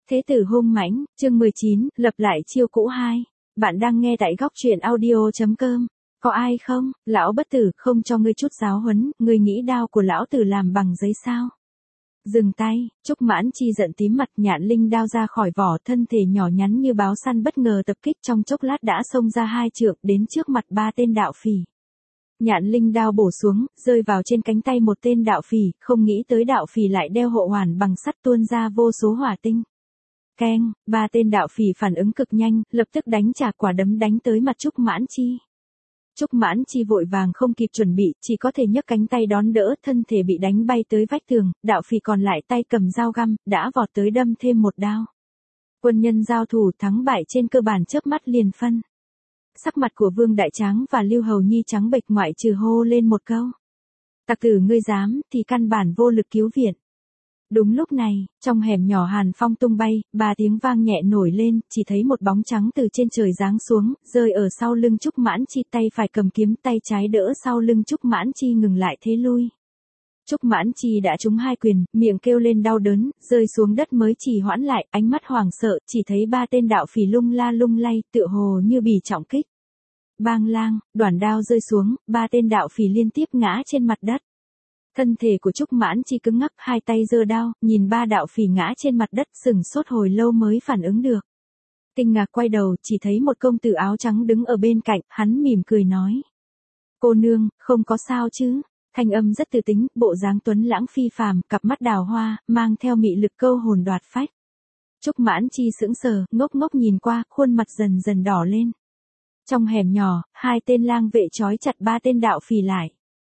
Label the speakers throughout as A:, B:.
A: Thế tử hung mãnh, chương 19, lập lại chiêu cũ 2. Bạn đang nghe tại góc truyện audio.com. Có ai không, lão bất tử, không cho ngươi chút giáo huấn, ngươi nghĩ đao của lão tử làm bằng giấy sao? Dừng tay, Trúc Mãn Chi giận tím mặt, nhạn linh đao ra khỏi vỏ, thân thể nhỏ nhắn như báo săn bất ngờ tập kích, trong chốc lát đã xông ra 2 trượng đến trước mặt 3 tên đạo phỉ. Nhạn linh đao bổ xuống, rơi vào trên cánh tay một tên đạo phỉ, không nghĩ tới đạo phỉ lại đeo hộ hoàn bằng sắt tuôn ra vô số hỏa tinh. Keng, 3 tên đạo phỉ phản ứng cực nhanh, lập tức đánh trả quả đấm đánh tới mặt Trúc Mãn Chi. Trúc Mãn Chi vội vàng không kịp chuẩn bị, chỉ có thể nhấc cánh tay đón đỡ, thân thể bị đánh bay tới vách tường, đạo phỉ còn lại tay cầm dao găm, đã vọt tới đâm thêm một đao. Quân nhân giao thủ thắng bại trên cơ bản chớp mắt liền phân. Sắc mặt của Vương Đại Tráng và Lưu Hầu Nhi trắng bệch, ngoại trừ hô lên một câu: "Tặc tử ngươi dám", thì căn bản vô lực cứu viện. Đúng lúc này, trong hẻm nhỏ hàn phong tung bay, 3 tiếng vang nhẹ nổi lên, chỉ thấy một bóng trắng từ trên trời giáng xuống, rơi ở sau lưng Trúc Mãn Chi, tay phải cầm kiếm, tay trái đỡ sau lưng Trúc Mãn Chi ngừng lại thế lui. Trúc Mãn Chi đã trúng 2 quyền, miệng kêu lên đau đớn, rơi xuống đất mới trì hoãn lại, ánh mắt hoảng sợ, chỉ thấy 3 tên đạo phỉ lung la lung lay, tựa hồ như bị trọng kích. Bang lang, đoản đao rơi xuống, 3 tên đạo phỉ liên tiếp ngã trên mặt đất. Thân thể của Trúc Mãn Chi cứng ngắc, 2 tay giơ đao, nhìn 3 đạo phỉ ngã trên mặt đất, sửng sốt hồi lâu mới phản ứng được. Kinh ngạc quay đầu, chỉ thấy một công tử áo trắng đứng ở bên cạnh, hắn mỉm cười nói: "Cô nương, không có sao chứ?" Thanh âm rất từ tính, bộ dáng tuấn lãng phi phàm, cặp mắt đào hoa, mang theo mị lực câu hồn đoạt phách. Trúc Mãn Chi sững sờ, ngốc ngốc nhìn qua, khuôn mặt dần dần đỏ lên. Trong hẻm nhỏ, 2 tên lang vệ trói chặt 3 tên đạo phỉ lại.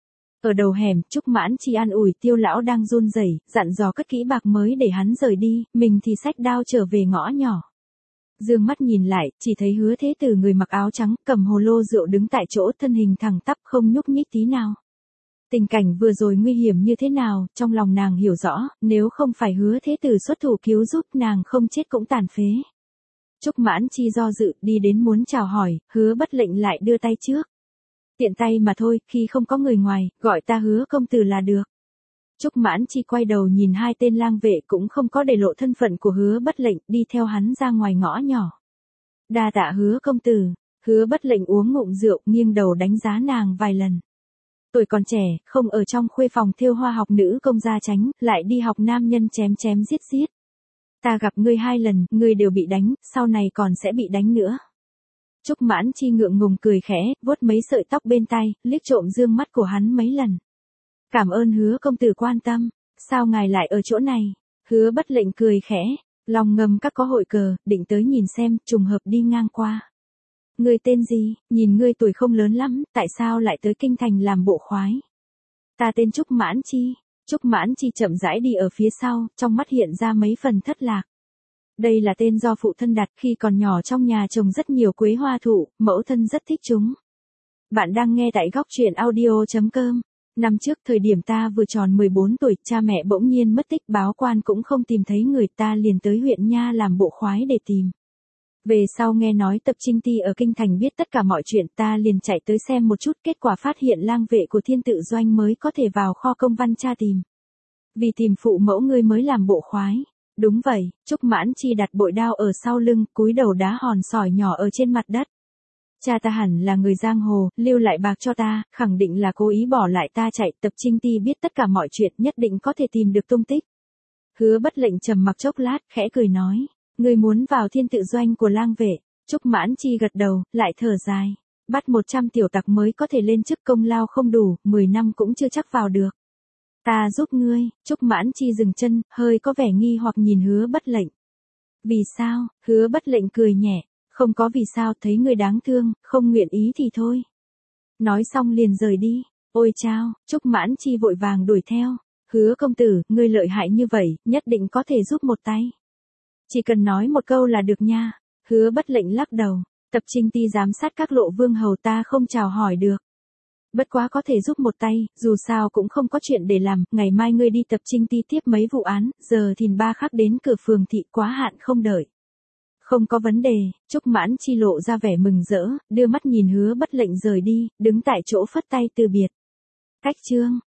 A: Ở đầu hẻm, Trúc Mãn Chi an ủi Tiêu lão đang run rẩy, dặn dò cất kỹ bạc mới để hắn rời đi, mình thì xách đao trở về ngõ nhỏ. Dương mắt nhìn lại, chỉ thấy Hứa Thế Tử người mặc áo trắng, cầm hồ lô rượu đứng tại chỗ, thân hình thẳng tắp không nhúc nhích tí nào. Tình cảnh vừa rồi nguy hiểm như thế nào, trong lòng nàng hiểu rõ, nếu không phải Hứa Thế Tử xuất thủ cứu giúp, nàng không chết cũng tàn phế. Trúc Mãn Chi do dự, đi đến muốn chào hỏi, Hứa Bất Lệnh lại đưa tay trước. "Tiện tay mà thôi, khi không có người ngoài, gọi ta Hứa công tử là được." Trúc Mãn Chi quay đầu nhìn 2 tên lang vệ, cũng không có để lộ thân phận của Hứa Bất Lệnh, đi theo hắn ra ngoài ngõ nhỏ. "Đa tạ Hứa công tử." Hứa Bất Lệnh uống ngụm rượu, nghiêng đầu đánh giá nàng vài lần. Tuổi còn trẻ, không ở trong khuê phòng thêu hoa học nữ công gia chánh, lại đi học nam nhân chém chém giết giết. "Ta gặp ngươi 2 lần, ngươi đều bị đánh, sau này còn sẽ bị đánh nữa." Trúc Mãn Chi ngượng ngùng cười khẽ, vuốt mấy sợi tóc bên tai, liếc trộm dương mắt của hắn mấy lần. "Cảm ơn Hứa công tử quan tâm, sao ngài lại ở chỗ này?" Hứa Bất Lệnh cười khẽ, lòng ngầm các có hội cờ, định tới nhìn xem, trùng hợp đi ngang qua. "Ngươi tên gì, nhìn ngươi tuổi không lớn lắm, tại sao lại tới kinh thành làm bộ khoái?" "Ta tên Trúc Mãn Chi." Trúc Mãn Chi chậm rãi đi ở phía sau, trong mắt hiện ra mấy phần thất lạc. Đây là tên do phụ thân đặt, khi còn nhỏ trong nhà trồng rất nhiều quế hoa thụ, mẫu thân rất thích chúng. Bạn đang nghe tại góc truyện audio.com. Năm trước thời điểm ta vừa tròn 14 tuổi, cha mẹ bỗng nhiên mất tích, báo quan cũng không tìm thấy người, ta liền tới huyện Nha làm bộ khoái để tìm. Về sau nghe nói Tập Trinh Ti ở kinh thành biết tất cả mọi chuyện, ta liền chạy tới xem một chút, kết quả phát hiện lang vệ của Thiên Tự Doanh mới có thể vào kho công văn tra tìm. Vì tìm phụ mẫu ngươi mới làm bộ khoái. Đúng vậy. Trúc Mãn Chi đặt bội đao ở sau lưng, cúi đầu đá hòn sỏi nhỏ ở trên mặt đất. "Cha ta hẳn là người giang hồ, lưu lại bạc cho ta, khẳng định là cố ý bỏ lại ta chạy, Tập Trinh Ti biết tất cả mọi chuyện, nhất định có thể tìm được tung tích." Hứa Bất Lệnh trầm mặc chốc lát, khẽ cười nói: "Ngươi muốn vào Thiên Tự Doanh của lang vệ?" Trúc Mãn Chi gật đầu, lại thở dài. "Bắt 100 tiểu tặc mới có thể lên chức, công lao không đủ, 10 năm cũng chưa chắc vào được." "Ta giúp ngươi." Trúc Mãn Chi dừng chân, hơi có vẻ nghi hoặc nhìn Hứa Bất Lệnh. "Vì sao?" Hứa Bất Lệnh cười nhẹ: "Không có vì sao, thấy ngươi đáng thương, không nguyện ý thì thôi." Nói xong liền rời đi. "Ôi chao!" Trúc Mãn Chi vội vàng đuổi theo. "Hứa công tử, ngươi lợi hại như vậy, nhất định có thể giúp một tay. Chỉ cần nói một câu là được nha." Hứa Bất Lệnh lắc đầu: "Tập Trinh Ti giám sát các lộ vương hầu, ta không chào hỏi được. Bất quá có thể giúp một tay, dù sao cũng không có chuyện để làm, ngày mai ngươi đi Tập Trinh Ti tiếp mấy vụ án, giờ thìn 3 khắc đến cửa phường thị, quá hạn không đợi." "Không có vấn đề." Trúc Mãn Chi lộ ra vẻ mừng rỡ, đưa mắt nhìn Hứa Bất Lệnh rời đi, đứng tại chỗ phất tay từ biệt. Cách chương